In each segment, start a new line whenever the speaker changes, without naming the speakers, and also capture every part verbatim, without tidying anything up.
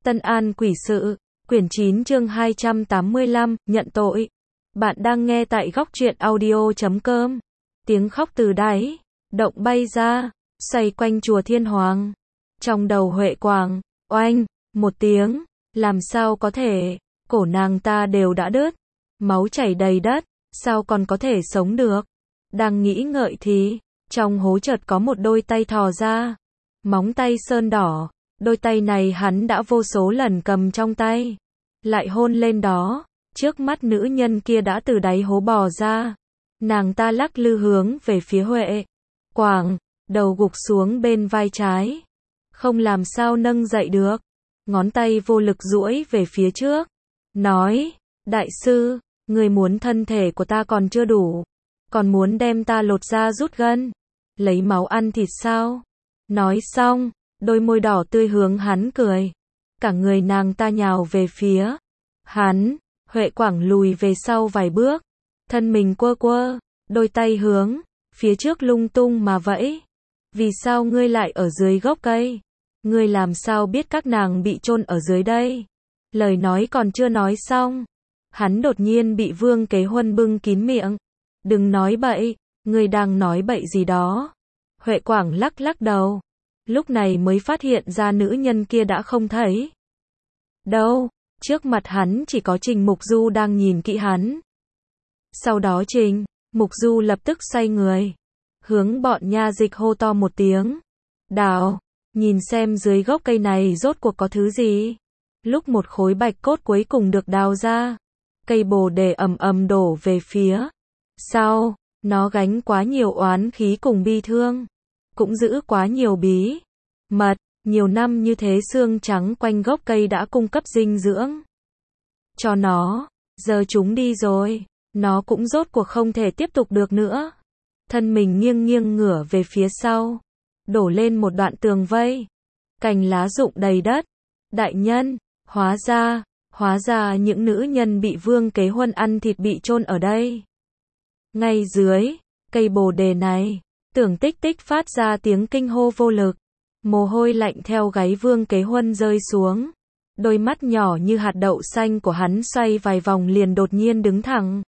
Tân An Quỷ Sự, quyển chín chương hai trăm tám mươi lăm, nhận tội. Bạn đang nghe tại góc truyện audio chấm com. Tiếng khóc từ đáy động bay ra, xoay quanh chùa Thiên Hoàng. Trong đầu Huệ Quảng, oanh, một tiếng, làm sao có thể, cổ nàng ta đều đã đứt, máu chảy đầy đất, sao còn có thể sống được. Đang nghĩ ngợi thì, trong hố chợt có một đôi tay thò ra, móng tay sơn đỏ, đôi tay này hắn đã vô số lần cầm trong tay, lại hôn lên đó, trước mắt nữ nhân kia đã từ đáy hố bò ra, nàng ta lắc lư hướng về phía Huệ Quảng, đầu gục xuống bên vai trái, không làm sao nâng dậy được, ngón tay vô lực duỗi về phía trước, nói, đại sư, người muốn thân thể của ta còn chưa đủ, còn muốn đem ta lột da rút gân, lấy máu ăn thịt sao? Nói xong, đôi môi đỏ tươi hướng hắn cười, cả người nàng ta nhào về phía hắn, Huệ Quảng lùi về sau vài bước, thân mình quơ quơ, đôi tay hướng phía trước lung tung mà vẫy. Vì sao ngươi lại ở dưới gốc cây? Ngươi làm sao biết các nàng bị chôn ở dưới đây? Lời nói còn chưa nói xong, hắn đột nhiên bị Vương Kế Huân bưng kín miệng. Đừng nói bậy, ngươi đang nói bậy gì đó? Huệ Quảng lắc lắc đầu, lúc này mới phát hiện ra nữ nhân kia đã không thấy đâu, trước mặt hắn chỉ có Trình Mục Du đang nhìn kỹ hắn. Sau đó Trình Mục Du lập tức xoay người, hướng bọn nha dịch hô to một tiếng, đào, nhìn xem dưới gốc cây này rốt cuộc có thứ gì. Lúc một khối bạch cốt cuối cùng được đào ra, cây bồ đề ầm ầm đổ về phía sau, nó gánh quá nhiều oán khí cùng bi thương, cũng giữ quá nhiều bí mật, nhiều năm như thế xương trắng quanh gốc cây đã cung cấp dinh dưỡng cho nó, giờ chúng đi rồi, nó cũng rốt cuộc không thể tiếp tục được nữa. Thân mình nghiêng nghiêng ngửa về phía sau, đổ lên một đoạn tường vây, cành lá rụng đầy đất. Đại nhân, hóa ra, hóa ra những nữ nhân bị Vương Kế Huân ăn thịt bị chôn ở đây. Ngay dưới cây bồ đề này, Tưởng Tích Tích phát ra tiếng kinh hô vô lực, mồ hôi lạnh theo gáy Vương Kế Huân rơi xuống. Đôi mắt nhỏ như hạt đậu xanh của hắn xoay vài vòng liền đột nhiên đứng thẳng,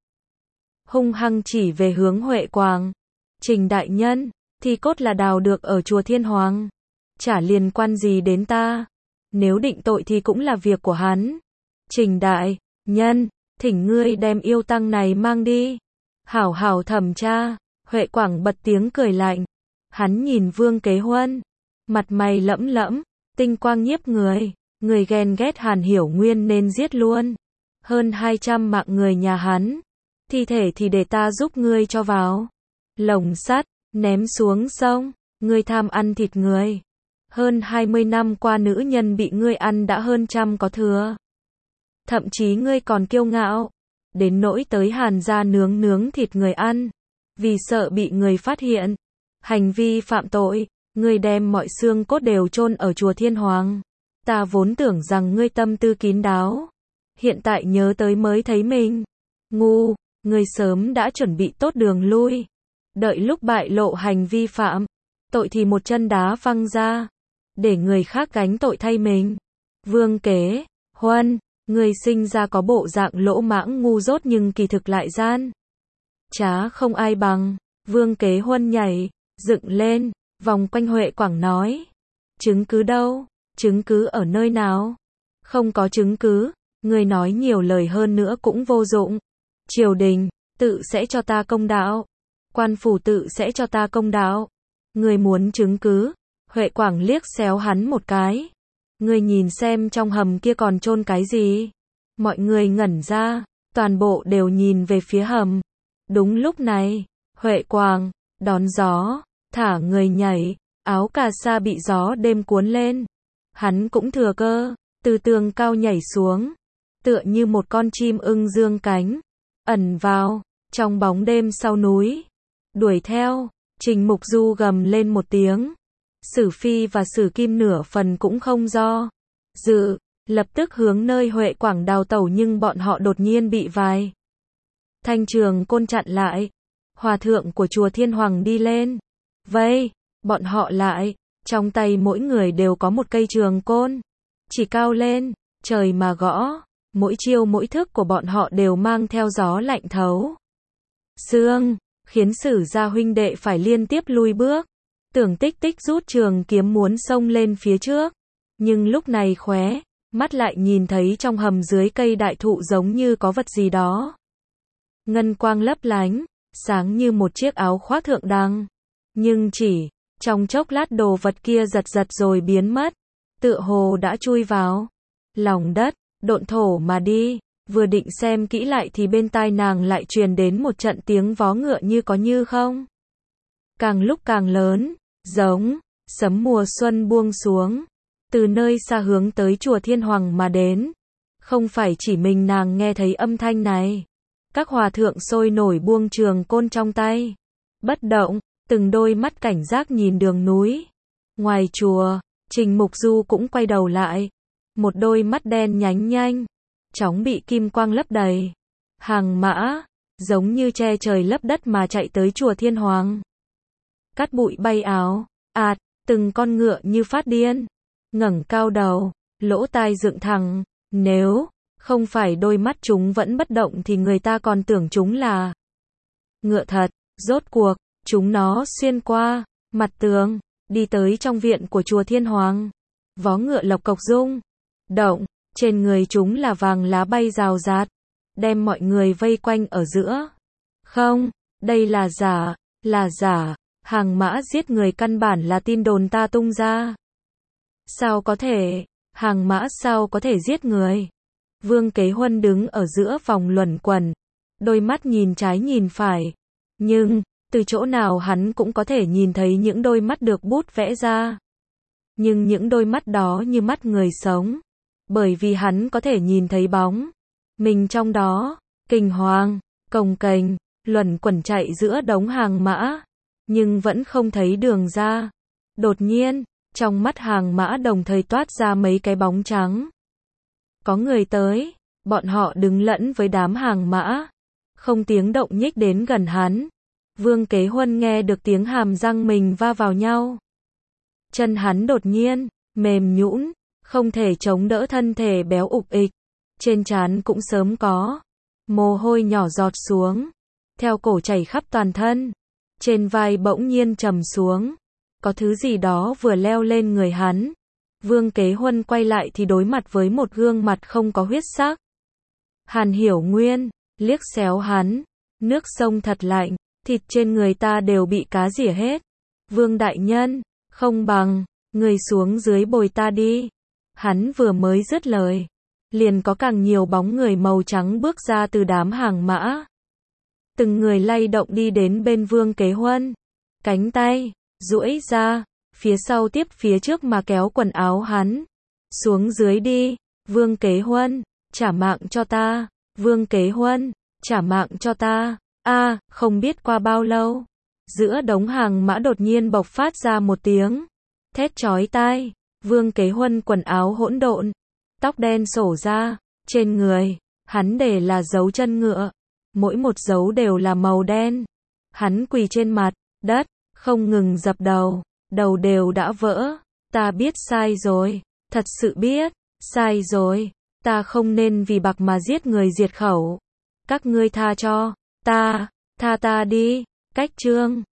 hung hăng chỉ về hướng Huệ Quảng. Trình đại nhân, thi cốt là đào được ở chùa Thiên Hoàng, chả liên quan gì đến ta, nếu định tội thì cũng là việc của hắn. Trình đại nhân, thỉnh ngươi đem yêu tăng này mang đi, hảo hảo thẩm tra. Huệ Quảng bật tiếng cười lạnh, hắn nhìn Vương Kế Huân, mặt mày lẫm lẫm, tinh quang nhiếp người, người ghen ghét Hàn Hiểu Nguyên nên giết luôn, hơn hai trăm mạng người nhà hắn, thi thể thì để ta giúp ngươi cho vào lồng sắt, ném xuống sông, ngươi tham ăn thịt người, hơn hai mươi năm qua nữ nhân bị ngươi ăn đã hơn trăm có thừa, thậm chí ngươi còn kiêu ngạo, đến nỗi tới Hàn gia nướng nướng thịt người ăn, vì sợ bị người phát hiện hành vi phạm tội, ngươi đem mọi xương cốt đều chôn ở chùa Thiên Hoàng. Ta vốn tưởng rằng ngươi tâm tư kín đáo, hiện tại nhớ tới mới thấy mình ngu, ngươi sớm đã chuẩn bị tốt đường lui, đợi lúc bại lộ hành vi phạm tội thì một chân đá văng ra, để người khác gánh tội thay mình. Vương Kế Huân, ngươi sinh ra có bộ dạng lỗ mãng ngu dốt nhưng kỳ thực lại gian trá không ai bằng. Vương Kế Huân nhảy dựng lên, vòng quanh Huệ Quảng nói, chứng cứ đâu? Chứng cứ ở nơi nào? Không có chứng cứ, người nói nhiều lời hơn nữa cũng vô dụng. Triều đình tự sẽ cho ta công đạo, quan phủ tự sẽ cho ta công đạo. Người muốn chứng cứ? Huệ Quảng liếc xéo hắn một cái. Người nhìn xem trong hầm kia còn chôn cái gì? Mọi người ngẩn ra, toàn bộ đều nhìn về phía hầm. Đúng lúc này, Huệ Quảng đón gió, thả người nhảy, áo cà sa bị gió đêm cuốn lên. Hắn cũng thừa cơ, từ tường cao nhảy xuống, tựa như một con chim ưng dương cánh, ẩn vào trong bóng đêm sau núi. Đuổi theo, Trình Mục Du gầm lên một tiếng. Sử Phi và Sử Kim nửa phần cũng không do dự, lập tức hướng nơi Huệ Quảng đào tẩu, nhưng bọn họ đột nhiên bị vài thanh trường côn chặn lại. Hòa thượng của chùa Thiên Hoàng đi lên, vây bọn họ lại, trong tay mỗi người đều có một cây trường côn. chỉ cao lên, trời mà gõ, mỗi chiêu mỗi thức của bọn họ đều mang theo gió lạnh thấu xương, khiến Sử gia huynh đệ phải liên tiếp lui bước. Tưởng Tích Tích rút trường kiếm muốn xông lên phía trước, nhưng lúc này khóe mắt lại nhìn thấy trong hầm dưới cây đại thụ giống như có vật gì đó. Ngân quang lấp lánh, sáng như một chiếc áo khoác thượng đẳng, nhưng chỉ trong chốc lát đồ vật kia giật giật rồi biến mất, tựa hồ đã chui vào lòng đất, độn thổ mà đi. Vừa định xem kỹ lại thì bên tai nàng lại truyền đến một trận tiếng vó ngựa như có như không. Càng lúc càng lớn, giống sấm mùa xuân buông xuống, từ nơi xa hướng tới chùa Thiên Hoàng mà đến. Không phải chỉ mình nàng nghe thấy âm thanh này. Các hòa thượng sôi nổi buông trường côn trong tay, bất động, từng đôi mắt cảnh giác nhìn đường núi. Ngoài chùa, Trình Mục Du cũng quay đầu lại, một đôi mắt đen nhánh nhanh chóng bị kim quang lấp đầy. Hàng mã giống như che trời lấp đất mà chạy tới chùa Thiên Hoàng. Cát bụi bay áo ạt, từng con ngựa như phát điên, ngẩng cao đầu, lỗ tai dựng thẳng. Nếu không phải đôi mắt chúng vẫn bất động thì người ta còn tưởng chúng là ngựa thật. Rốt cuộc, chúng nó xuyên qua mặt tường, đi tới trong viện của chùa Thiên Hoàng. Vó ngựa lộc cộc rung động, trên người chúng là vàng lá bay rào rạt, đem mọi người vây quanh ở giữa. Không, đây là giả, là giả, hàng mã giết người căn bản là tin đồn ta tung ra. Sao có thể, hàng mã sao có thể giết người? Vương Kế Huân đứng ở giữa vòng luẩn quẩn, đôi mắt nhìn trái nhìn phải, nhưng từ chỗ nào hắn cũng có thể nhìn thấy những đôi mắt được bút vẽ ra. Nhưng những đôi mắt đó như mắt người sống, bởi vì hắn có thể nhìn thấy bóng mình trong đó. Kinh hoàng, cồng kềnh, luẩn quẩn chạy giữa đống hàng mã, nhưng vẫn không thấy đường ra. Đột nhiên, trong mắt hàng mã đồng thời toát ra mấy cái bóng trắng. Có người tới, bọn họ đứng lẫn với đám hàng mã, không tiếng động nhích đến gần hắn. Vương Kế Huân nghe được tiếng hàm răng mình va vào nhau. Chân hắn đột nhiên mềm nhũn, không thể chống đỡ thân thể béo ục ịch. Trên trán cũng sớm có mồ hôi nhỏ giọt xuống, theo cổ chảy khắp toàn thân. Trên vai bỗng nhiên trầm xuống, có thứ gì đó vừa leo lên người hắn. Vương Kế Huân quay lại thì đối mặt với một gương mặt không có huyết sắc. Hàn Hiểu Nguyên liếc xéo hắn, nước sông thật lạnh, thịt trên người ta đều bị cá rỉa hết. Vương đại nhân, không bằng người xuống dưới bồi ta đi. Hắn vừa mới dứt lời, liền có càng nhiều bóng người màu trắng bước ra từ đám hàng mã. Từng người lay động đi đến bên Vương Kế Huân, cánh tay duỗi ra, phía sau tiếp phía trước mà kéo quần áo hắn. Xuống dưới đi, Vương Kế Huân, trả mạng cho ta. Vương Kế Huân, trả mạng cho ta. A, à, không biết qua bao lâu, giữa đống hàng mã đột nhiên bộc phát ra một tiếng thét chói tai. Vương Kế Huân quần áo hỗn độn, tóc đen xổ ra, trên người hắn để là dấu chân ngựa, mỗi một dấu đều là màu đen. Hắn quỳ trên mặt đất, không ngừng dập đầu, đầu đều đã vỡ. Ta biết sai rồi, thật sự biết sai rồi, ta không nên vì bạc mà giết người diệt khẩu. Các ngươi tha cho ta, tha ta đi. Cách chương